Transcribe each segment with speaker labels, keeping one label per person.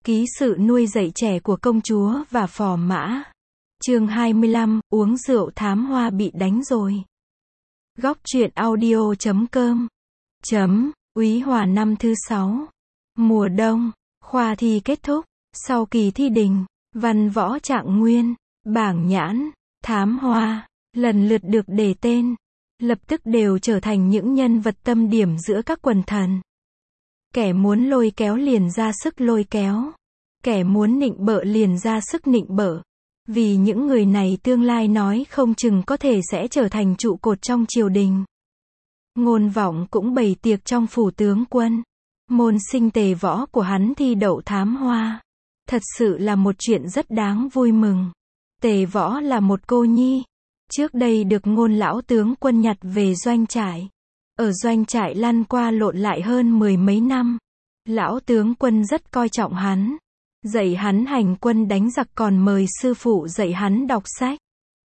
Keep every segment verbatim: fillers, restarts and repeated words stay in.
Speaker 1: Ký sự nuôi dạy trẻ của công chúa và phò mã. Chương hai mươi lăm, uống rượu thám hoa bị đánh rồi. Góc truyện audio chấm com. Chấm, Úy Hòa năm thứ sáu. Mùa đông, khoa thi kết thúc. Sau kỳ thi đình, văn võ trạng nguyên, bảng nhãn, thám hoa, lần lượt được đề tên. Lập tức đều trở thành những nhân vật tâm điểm giữa các quần thần. Kẻ muốn lôi kéo liền ra sức lôi kéo. Kẻ muốn nịnh bợ liền ra sức nịnh bợ. Vì những người này tương lai nói không chừng có thể sẽ trở thành trụ cột trong triều đình. Ngôn Vọng cũng bày tiệc trong phủ tướng quân. Môn sinh Tề Võ của hắn thi đậu thám hoa. Thật sự là một chuyện rất đáng vui mừng. Tề Võ là một cô nhi. Trước đây được Ngôn lão tướng quân nhặt về doanh trại. Ở doanh trại lăn qua lộn lại hơn mười mấy năm. Lão tướng quân rất coi trọng hắn. Dạy hắn hành quân đánh giặc còn mời sư phụ dạy hắn đọc sách.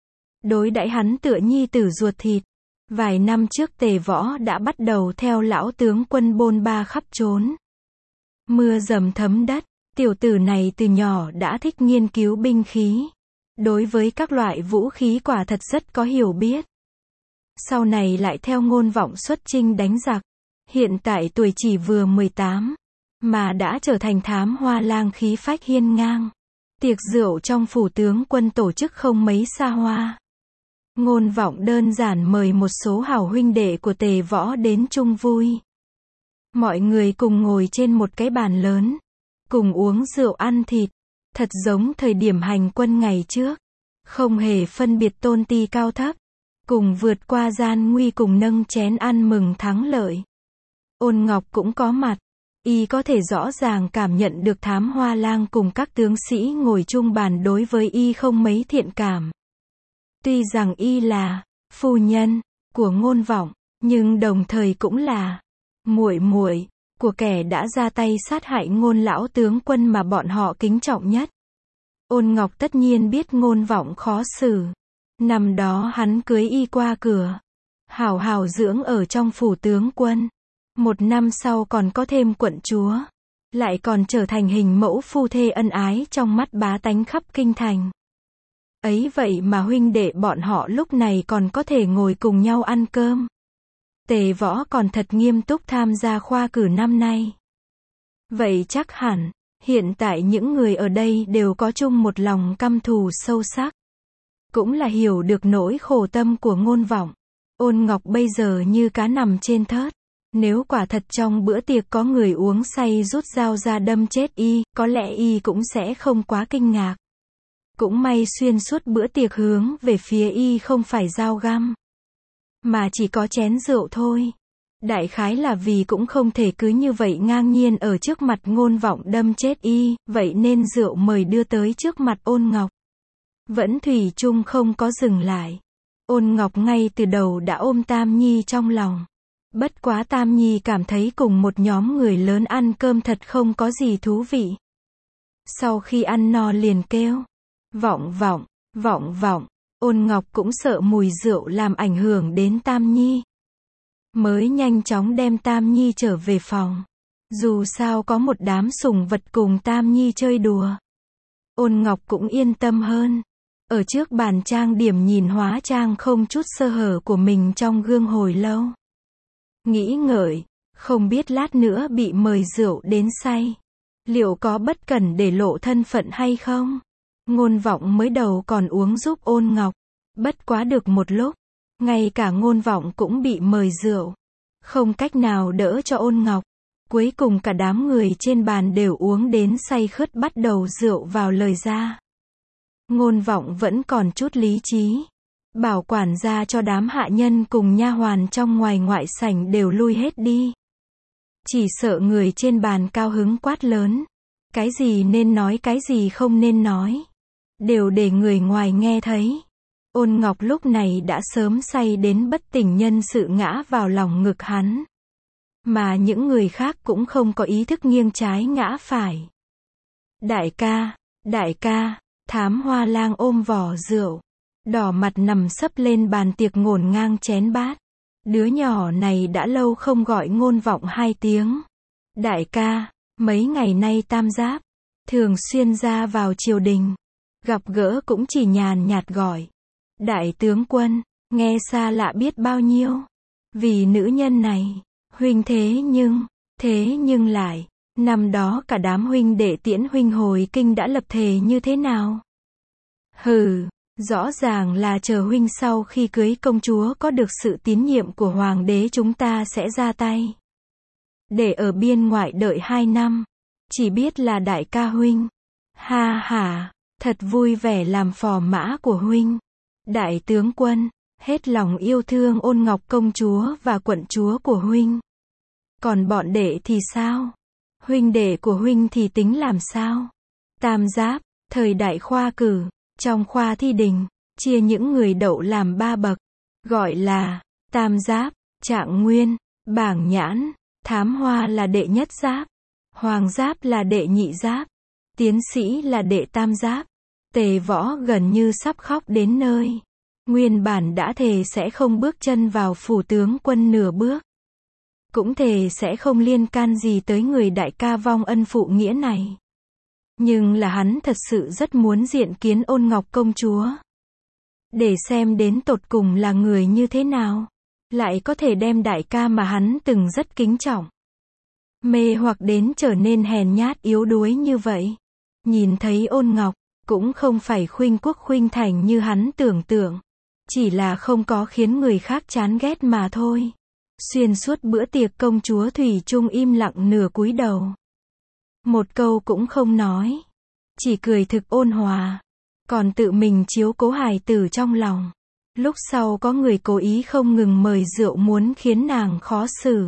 Speaker 1: Đối đãi hắn tựa nhi tử ruột thịt. Vài năm trước Tề Võ đã bắt đầu theo lão tướng quân bôn ba khắp trốn. Mưa dầm thấm đất, tiểu tử này từ nhỏ đã thích nghiên cứu binh khí. Đối với các loại vũ khí quả thật rất có hiểu biết. Sau này lại theo Ngôn Vọng xuất chinh đánh giặc. Hiện tại tuổi chỉ vừa mười tám. Mà đã trở thành thám hoa lang khí phách hiên ngang. Tiệc rượu trong phủ tướng quân tổ chức không mấy xa hoa. Ngôn Vọng đơn giản mời một số hảo huynh đệ của Tề Võ đến chung vui. Mọi người cùng ngồi trên một cái bàn lớn. Cùng uống rượu ăn thịt. Thật giống thời điểm hành quân ngày trước. Không hề phân biệt tôn ti cao thấp. Cùng vượt qua gian nguy cùng nâng chén ăn mừng thắng lợi. Ôn Ngọc cũng có mặt. Y có thể rõ ràng cảm nhận được thám hoa lang cùng các tướng sĩ ngồi chung bàn đối với Y không mấy thiện cảm. Tuy rằng Y là phu nhân của Ngôn Vọng, nhưng đồng thời cũng là muội muội của kẻ đã ra tay sát hại Ngôn lão tướng quân mà bọn họ kính trọng nhất. Ôn Ngọc tất nhiên biết Ngôn Vọng khó xử. Năm đó hắn cưới Y qua cửa, hảo hảo dưỡng ở trong phủ tướng quân. Một năm sau còn có thêm quận chúa. Lại còn trở thành hình mẫu phu thê ân ái trong mắt bá tánh khắp kinh thành. Ấy vậy mà huynh đệ bọn họ lúc này còn có thể ngồi cùng nhau ăn cơm. Tề Võ còn thật nghiêm túc tham gia khoa cử năm nay. Vậy chắc hẳn, hiện tại những người ở đây đều có chung một lòng căm thù sâu sắc. Cũng là hiểu được nỗi khổ tâm của Ngôn Vọng. Ôn Ngọc bây giờ như cá nằm trên thớt. Nếu quả thật trong bữa tiệc có người uống say rút dao ra đâm chết Y, có lẽ Y cũng sẽ không quá kinh ngạc. Cũng may xuyên suốt bữa tiệc hướng về phía Y không phải dao găm, mà chỉ có chén rượu thôi. Đại khái là vì cũng không thể cứ như vậy ngang nhiên ở trước mặt Ngôn Vọng đâm chết Y, vậy nên rượu mời đưa tới trước mặt Ôn Ngọc. Vẫn thủy chung không có dừng lại. Ôn Ngọc ngay từ đầu đã ôm Tam Nhi trong lòng. Bất quá Tam Nhi cảm thấy cùng một nhóm người lớn ăn cơm thật không có gì thú vị. Sau khi ăn no liền kêu. Vọng vọng, vọng vọng. Ôn Ngọc cũng sợ mùi rượu làm ảnh hưởng đến Tam Nhi. Mới nhanh chóng đem Tam Nhi trở về phòng. Dù sao có một đám sủng vật cùng Tam Nhi chơi đùa. Ôn Ngọc cũng yên tâm hơn. Ở trước bàn trang điểm nhìn hóa trang không chút sơ hở của mình trong gương hồi lâu. Nghĩ ngợi, không biết lát nữa bị mời rượu đến say. Liệu có bất cẩn để lộ thân phận hay không? Ngôn Vọng mới đầu còn uống giúp Ôn Ngọc. Bất quá được một lúc, ngay cả Ngôn Vọng cũng bị mời rượu. Không cách nào đỡ cho Ôn Ngọc. Cuối cùng cả đám người trên bàn đều uống đến say khướt bắt đầu rượu vào lời ra. Ngôn Vọng vẫn còn chút lý trí. Bảo quản gia cho đám hạ nhân cùng nha hoàn trong ngoài ngoại sảnh đều lui hết đi. Chỉ sợ người trên bàn cao hứng quát lớn. Cái gì nên nói cái gì không nên nói. Đều để người ngoài nghe thấy. Ôn Ngọc lúc này đã sớm say đến bất tỉnh nhân sự ngã vào lòng ngực hắn. Mà những người khác cũng không có ý thức nghiêng trái ngã phải. Đại ca, đại ca, thám hoa lang ôm vỏ rượu. Đỏ mặt nằm sấp lên bàn tiệc ngổn ngang chén bát. Đứa nhỏ này đã lâu không gọi Ngôn Vọng hai tiếng. Đại ca, mấy ngày nay tam giáp. thường xuyên ra vào triều đình. Gặp gỡ cũng chỉ nhàn nhạt gọi. Đại tướng quân, nghe xa lạ biết bao nhiêu. Vì nữ nhân này, huynh thế nhưng, thế nhưng lại, năm đó cả đám huynh đệ tiễn huynh hồi kinh đã lập thề như thế nào? Hừ, rõ ràng là chờ huynh sau khi cưới công chúa có được sự tín nhiệm của hoàng đế chúng ta sẽ ra tay. Để ở biên ngoại đợi hai năm, chỉ biết là đại ca huynh. Ha ha, thật vui vẻ làm phò mã của huynh. Đại tướng quân, hết lòng yêu thương Ôn Ngọc công chúa và quận chúa của huynh. Còn bọn đệ thì sao? Huynh đệ của huynh thì tính làm sao? Tam giáp, thời đại khoa cử, trong khoa thi đình, chia những người đậu làm ba bậc, gọi là tam giáp, trạng nguyên, bảng nhãn, thám hoa là đệ nhất giáp, hoàng giáp là đệ nhị giáp, tiến sĩ là đệ tam giáp. Tề Võ gần như sắp khóc đến nơi. Nguyên bản đã thề sẽ không bước chân vào phủ tướng quân nửa bước. Cũng thề sẽ không liên can gì tới người đại ca vong ân phụ nghĩa này. Nhưng là hắn thật sự rất muốn diện kiến Ôn Ngọc công chúa. Để xem đến tột cùng là người như thế nào. Lại có thể đem đại ca mà hắn từng rất kính trọng. Mê hoặc đến trở nên hèn nhát yếu đuối như vậy. Nhìn thấy Ôn Ngọc, cũng không phải khuynh quốc khuynh thành như hắn tưởng tượng. Chỉ là không có khiến người khác chán ghét mà thôi. Xuyên suốt bữa tiệc công chúa thủy chung im lặng nửa cúi đầu. Một câu cũng không nói. Chỉ cười thực ôn hòa. Còn tự mình chiếu cố hài tử trong lòng. Lúc sau có người cố ý không ngừng mời rượu muốn khiến nàng khó xử.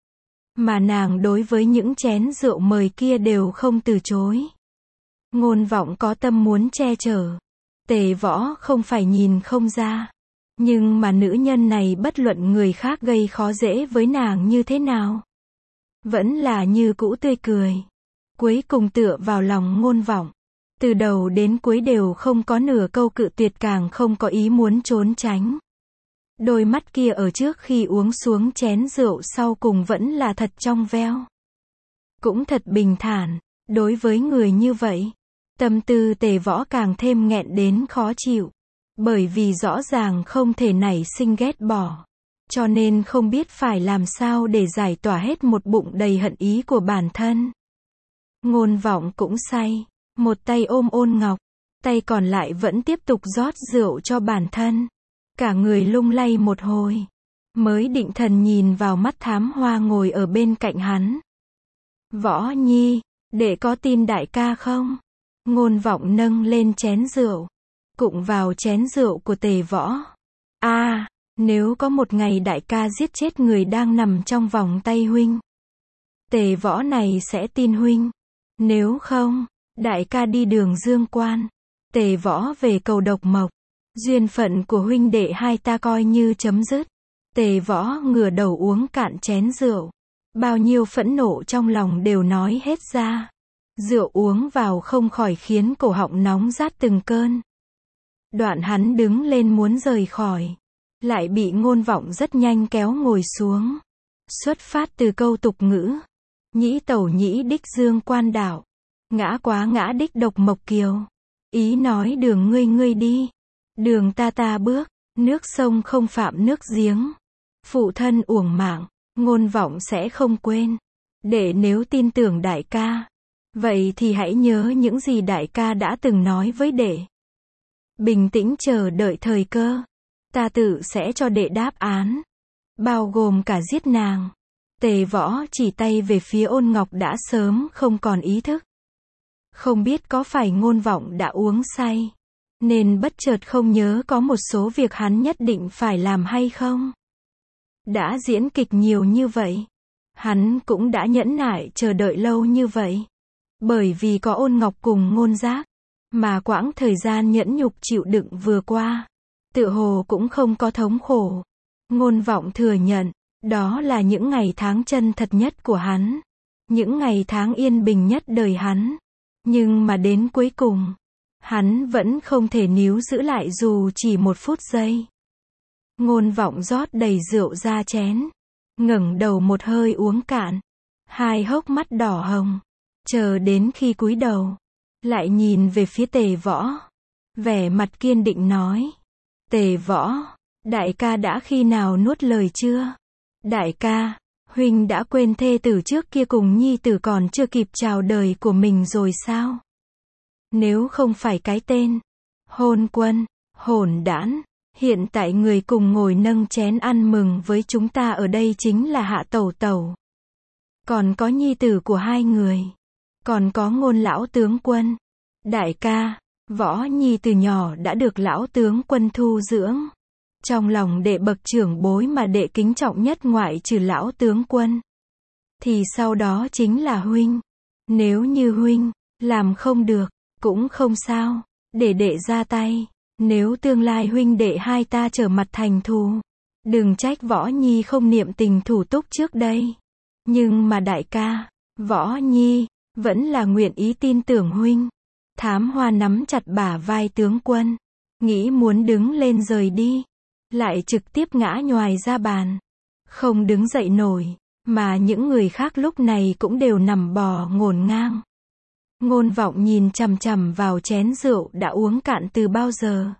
Speaker 1: Mà nàng đối với những chén rượu mời kia đều không từ chối. Ngôn Vọng có tâm muốn che chở. Tề Võ không phải nhìn không ra. Nhưng mà nữ nhân này bất luận người khác gây khó dễ với nàng như thế nào. Vẫn là như cũ tươi cười. Cuối cùng tựa vào lòng Ngôn Vọng. Từ đầu đến cuối đều không có nửa câu cự tuyệt càng không có ý muốn trốn tránh. Đôi mắt kia ở trước khi uống xuống chén rượu sau cùng vẫn là thật trong veo. Cũng thật bình thản, đối với người như vậy. Tâm tư Tề Võ càng thêm nghẹn đến khó chịu. Bởi vì rõ ràng không thể nảy sinh ghét bỏ. Cho nên không biết phải làm sao để giải tỏa hết một bụng đầy hận ý của bản thân. Ngôn Vọng cũng say. Một tay ôm Ôn Ngọc. Tay còn lại vẫn tiếp tục rót rượu cho bản thân. Cả người lung lay một hồi. Mới định thần nhìn vào mắt thám hoa ngồi ở bên cạnh hắn. Võ Nhi, đệ có tin đại ca không? Ngôn Vọng nâng lên chén rượu. Cụng vào chén rượu của Tề Võ. A, à, nếu có một ngày đại ca giết chết người đang nằm trong vòng tay huynh. Tề Võ này sẽ tin huynh. Nếu không, đại ca đi đường dương quan. Tề Võ về cầu độc mộc. Duyên phận của huynh đệ hai ta coi như chấm dứt. Tề Võ ngửa đầu uống cạn chén rượu. Bao nhiêu phẫn nộ trong lòng đều nói hết ra. Rượu uống vào không khỏi khiến cổ họng nóng rát từng cơn. Đoạn hắn đứng lên muốn rời khỏi. Lại bị Ngôn Vọng rất nhanh kéo ngồi xuống. Xuất phát từ câu tục ngữ. Nhĩ tẩu nhĩ đích dương quan đảo. Ngã quá ngã đích độc mộc kiều. Ý nói đường ngươi ngươi đi. Đường ta ta bước. Nước sông không phạm nước giếng. Phụ thân uổng mạng. Ngôn Vọng sẽ không quên. Để nếu tin tưởng đại ca. Vậy thì hãy nhớ những gì đại ca đã từng nói với đệ. Bình tĩnh chờ đợi thời cơ. Ta tự sẽ cho đệ đáp án. Bao gồm cả giết nàng. Tề Võ chỉ tay về phía Ôn Ngọc đã sớm không còn ý thức. Không biết có phải Ngôn Vọng đã uống say. Nên bất chợt không nhớ có một số việc hắn nhất định phải làm hay không. Đã diễn kịch nhiều như vậy. Hắn cũng đã nhẫn nại chờ đợi lâu như vậy. Bởi vì có Ôn Ngọc cùng Ngôn Giác. Mà quãng thời gian nhẫn nhục chịu đựng vừa qua. Tựa hồ cũng không có thống khổ. Ngôn Vọng thừa nhận. Đó là những ngày tháng chân thật nhất của hắn. Những ngày tháng yên bình nhất đời hắn. Nhưng mà đến cuối cùng. Hắn vẫn không thể níu giữ lại dù chỉ một phút giây. Ngôn Vọng rót đầy rượu ra chén. Ngẩng đầu một hơi uống cạn. Hai hốc mắt đỏ hồng. Chờ đến khi cúi đầu. lại nhìn về phía Tề Võ. Vẻ mặt kiên định nói. Tề Võ, đại ca đã khi nào nuốt lời chưa? Đại ca, huynh đã quên thê tử trước kia cùng nhi tử còn chưa kịp chào đời của mình rồi sao? Nếu không phải cái tên hôn quân, hỗn đản, hiện tại người cùng ngồi nâng chén ăn mừng với chúng ta ở đây chính là Hạ Tẩu Tẩu. Còn có nhi tử của hai người. Còn có Ngôn lão tướng quân. Đại ca, Võ Nhi từ nhỏ đã được lão tướng quân thu dưỡng. Trong lòng đệ bậc trưởng bối mà đệ kính trọng nhất ngoại trừ lão tướng quân, thì sau đó chính là huynh. Nếu như huynh làm không được, cũng không sao, để đệ ra tay. Nếu tương lai huynh đệ hai ta trở mặt thành thù, đừng trách Võ Nhi không niệm tình thủ túc trước đây. Nhưng mà đại ca, Võ Nhi vẫn là nguyện ý tin tưởng huynh. Thám Hoa nắm chặt bả vai tướng quân, nghĩ muốn đứng lên rời đi, lại trực tiếp ngã nhoài ra bàn, không đứng dậy nổi, mà những người khác lúc này cũng đều nằm bò ngổn ngang. Ngôn Vọng nhìn chằm chằm vào chén rượu đã uống cạn từ bao giờ,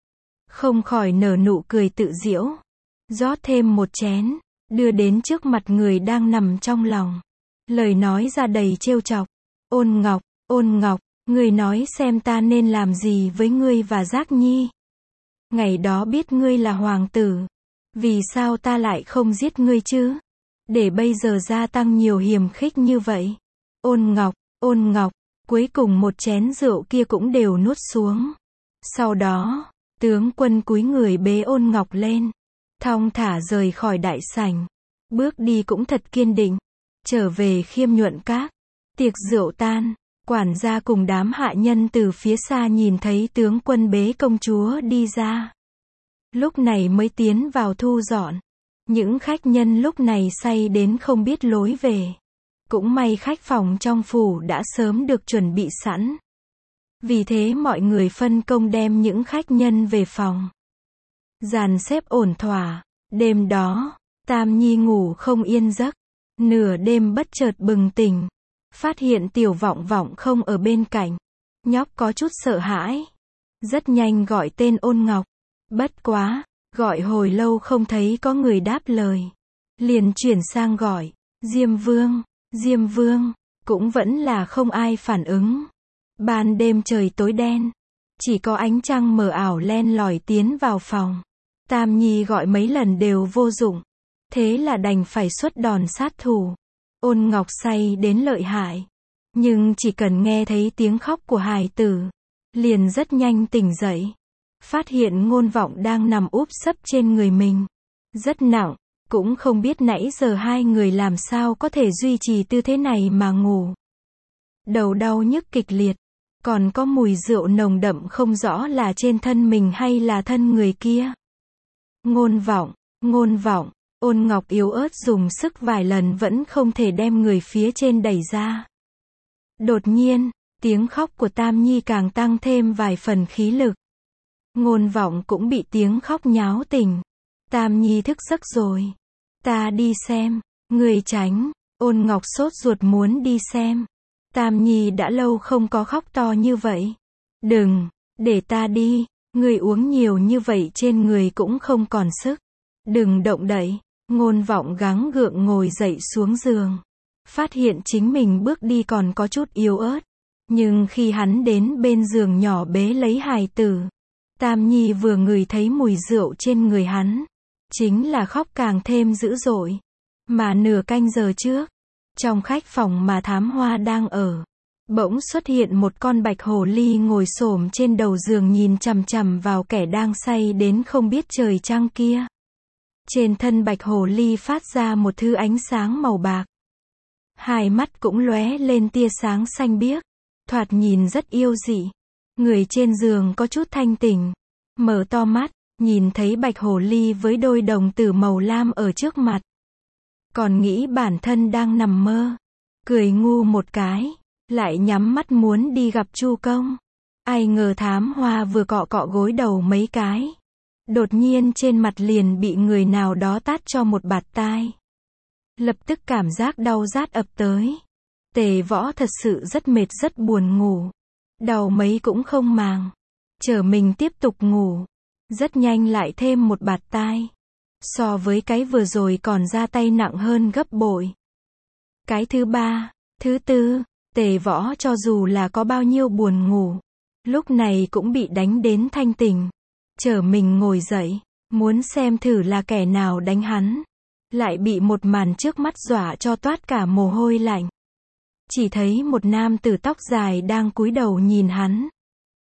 Speaker 1: không khỏi nở nụ cười tự giễu, rót thêm một chén, đưa đến trước mặt người đang nằm trong lòng. Lời nói ra đầy trêu chọc. Ôn Ngọc, Ôn Ngọc, ngươi nói xem ta nên làm gì với ngươi và Giác Nhi. Ngày đó biết ngươi là hoàng tử, vì sao ta lại không giết ngươi chứ? Để bây giờ gia tăng nhiều hiềm khích như vậy. Ôn Ngọc, Ôn Ngọc, cuối cùng một chén rượu kia cũng đều nuốt xuống. Sau đó, tướng quân cúi người bế Ôn Ngọc lên, thong thả rời khỏi đại sảnh. Bước đi cũng thật kiên định. Trở về Khiêm Nhuận Các. Tiệc rượu tan, quản gia cùng đám hạ nhân từ phía xa nhìn thấy tướng quân bế công chúa đi ra. Lúc này mới tiến vào thu dọn. Những khách nhân lúc này say đến không biết lối về. Cũng may khách phòng trong phủ đã sớm được chuẩn bị sẵn. Vì thế mọi người phân công đem những khách nhân về phòng. Dàn xếp ổn thỏa. Đêm đó, Tam Nhi ngủ không yên giấc. Nửa đêm bất chợt bừng tỉnh, phát hiện Tiểu Vọng Vọng không ở bên cạnh. Nhóc có chút sợ hãi, rất nhanh gọi tên Ôn Ngọc. Bất quá, gọi hồi lâu không thấy có người đáp lời, liền chuyển sang gọi Diêm Vương, Diêm Vương, cũng vẫn là không ai phản ứng. Ban đêm trời tối đen, chỉ có ánh trăng mờ ảo len lỏi tiến vào phòng. Tam Nhi gọi mấy lần đều vô dụng, thế là đành phải xuất đòn sát thủ. Ôn Ngọc say đến lợi hại, nhưng chỉ cần nghe thấy tiếng khóc của hài tử, liền rất nhanh tỉnh dậy. Phát hiện Ngôn Vọng đang nằm úp sấp trên người mình, rất nặng, cũng không biết nãy giờ hai người làm sao có thể duy trì tư thế này mà ngủ. Đầu đau nhức kịch liệt, còn có mùi rượu nồng đậm không rõ là trên thân mình hay là thân người kia. Ngôn Vọng, Ngôn Vọng, Ôn Ngọc yếu ớt dùng sức vài lần vẫn không thể đem người phía trên đẩy ra. Đột nhiên, tiếng khóc của Tam Nhi càng tăng thêm vài phần khí lực. Ngôn Vọng cũng bị tiếng khóc nháo tỉnh. Tam Nhi thức giấc rồi. Ta đi xem. Người tránh. Ôn Ngọc sốt ruột muốn đi xem. Tam Nhi đã lâu không có khóc to như vậy. Đừng, để ta đi. Người uống nhiều như vậy trên người cũng không còn sức. Đừng động đậy. Ngôn Vọng gắng gượng ngồi dậy xuống giường. Phát hiện chính mình bước đi còn có chút yếu ớt. Nhưng khi hắn đến bên giường nhỏ bế lấy hài tử, Tam Nhi vừa ngửi thấy mùi rượu trên người hắn, chính là khóc càng thêm dữ dội. Mà nửa canh giờ trước, trong khách phòng mà Thám Hoa đang ở, bỗng xuất hiện một con bạch hồ ly ngồi xổm trên đầu giường nhìn chằm chằm vào kẻ đang say đến không biết trời trăng kia. Trên thân bạch hồ ly phát ra một thứ ánh sáng màu bạc. Hai mắt cũng lóe lên tia sáng xanh biếc, thoạt nhìn rất yêu dị. Người trên giường có chút thanh tỉnh, mở to mắt, nhìn thấy bạch hồ ly với đôi đồng tử màu lam ở trước mặt. Còn nghĩ bản thân đang nằm mơ, cười ngu một cái, lại nhắm mắt muốn đi gặp Chu Công. Ai ngờ Thám Hoa vừa cọ cọ gối đầu mấy cái, đột nhiên trên mặt liền bị người nào đó tát cho một bạt tai. Lập tức cảm giác đau rát ập tới. Tề Võ thật sự rất mệt rất buồn ngủ. Đau mấy cũng không màng. Chở mình tiếp tục ngủ. Rất nhanh lại thêm một bạt tai. So với cái vừa rồi còn ra tay nặng hơn gấp bội. Cái thứ ba, thứ tư, Tề Võ cho dù là có bao nhiêu buồn ngủ, lúc này cũng bị đánh đến thanh tỉnh. Chở mình ngồi dậy, muốn xem thử là kẻ nào đánh hắn. Lại bị một màn trước mắt dọa cho toát cả mồ hôi lạnh. Chỉ thấy một nam tử tóc dài đang cúi đầu nhìn hắn.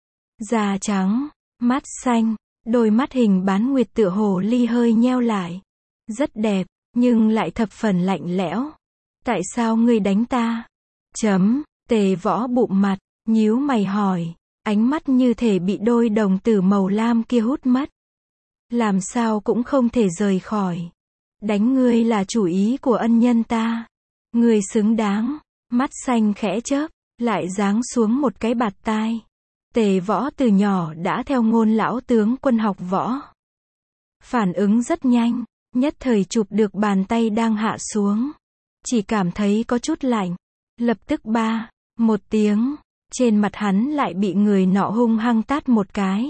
Speaker 1: Da trắng, mắt xanh, đôi mắt hình bán nguyệt tựa hồ ly hơi nheo lại. Rất đẹp, nhưng lại thập phần lạnh lẽo. Tại sao ngươi đánh ta? Chấm, Tề Võ bụm mặt, nhíu mày hỏi, ánh mắt như thể bị đôi đồng tử màu lam kia hút mất. Làm sao cũng không thể rời khỏi. Đánh ngươi là chủ ý của ân nhân ta. Ngươi xứng đáng. Mắt xanh khẽ chớp, lại giáng xuống một cái bạt tai. Tề Võ từ nhỏ đã theo ngôn lão tướng quân học võ. Phản ứng rất nhanh, nhất thời chụp được bàn tay đang hạ xuống. Chỉ cảm thấy có chút lạnh. Lập tức ba, một tiếng, trên mặt hắn lại bị người nọ hung hăng tát một cái.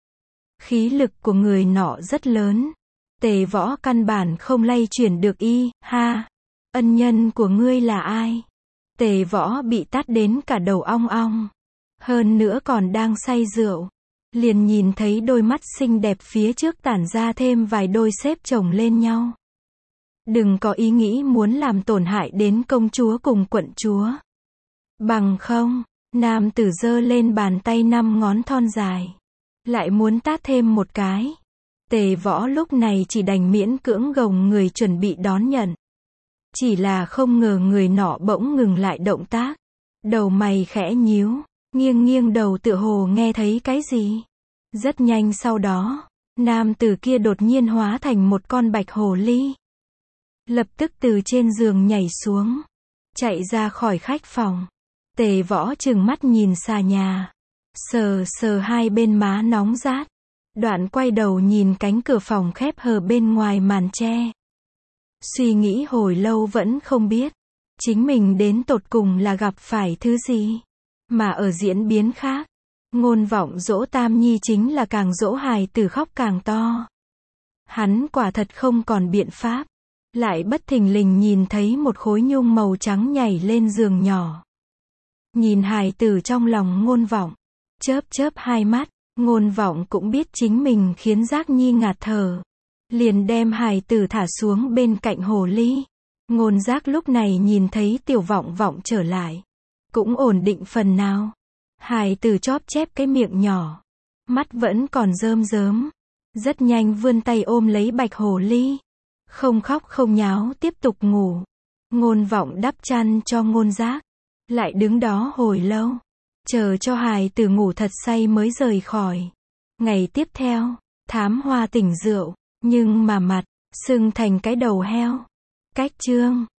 Speaker 1: Khí lực của người nọ rất lớn. Tề Võ căn bản không lay chuyển được y, ha. Ân nhân của ngươi là ai? Tề Võ bị tát đến cả đầu ong ong. Hơn nữa còn đang say rượu. Liền nhìn thấy đôi mắt xinh đẹp phía trước tản ra thêm vài đôi xếp chồng lên nhau. Đừng có ý nghĩ muốn làm tổn hại đến công chúa cùng quận chúa. Bằng không, nam tử giơ lên bàn tay năm ngón thon dài. Lại muốn tát thêm một cái. Tề Võ lúc này chỉ đành miễn cưỡng gồng người chuẩn bị đón nhận. Chỉ là không ngờ người nọ bỗng ngừng lại động tác. Đầu mày khẽ nhíu, nghiêng nghiêng đầu tựa hồ nghe thấy cái gì. Rất nhanh sau đó, nam tử kia đột nhiên hóa thành một con bạch hồ ly. Lập tức từ trên giường nhảy xuống, chạy ra khỏi khách phòng. Tề Võ trừng mắt nhìn xà nhà, sờ sờ hai bên má nóng rát. Đoạn quay đầu nhìn cánh cửa phòng khép hờ bên ngoài màn tre. Suy nghĩ hồi lâu vẫn không biết, chính mình đến tột cùng là gặp phải thứ gì. Mà ở diễn biến khác, Ngôn Vọng dỗ Tam Nhi chính là càng dỗ hài tử khóc càng to. Hắn quả thật không còn biện pháp. Lại bất thình lình nhìn thấy một khối nhung màu trắng nhảy lên giường nhỏ. Nhìn hài tử trong lòng Ngôn Vọng, chớp chớp hai mắt, Ngôn Vọng cũng biết chính mình khiến Giác Nhi ngạt thở. Liền đem hài tử thả xuống bên cạnh hồ ly. Ngôn Giác lúc này nhìn thấy Tiểu Vọng Vọng trở lại, cũng ổn định phần nào. Hài tử chóp chép cái miệng nhỏ, mắt vẫn còn rơm rớm. Rất nhanh vươn tay ôm lấy bạch hồ ly. Không khóc không nháo tiếp tục ngủ. Ngôn Vọng đắp chăn cho Ngôn Giác. Lại đứng đó hồi lâu, chờ cho hài tử ngủ thật say mới rời khỏi. Ngày tiếp theo, Thám Hoa tỉnh rượu, nhưng mà mặt sưng thành cái đầu heo. Cách chương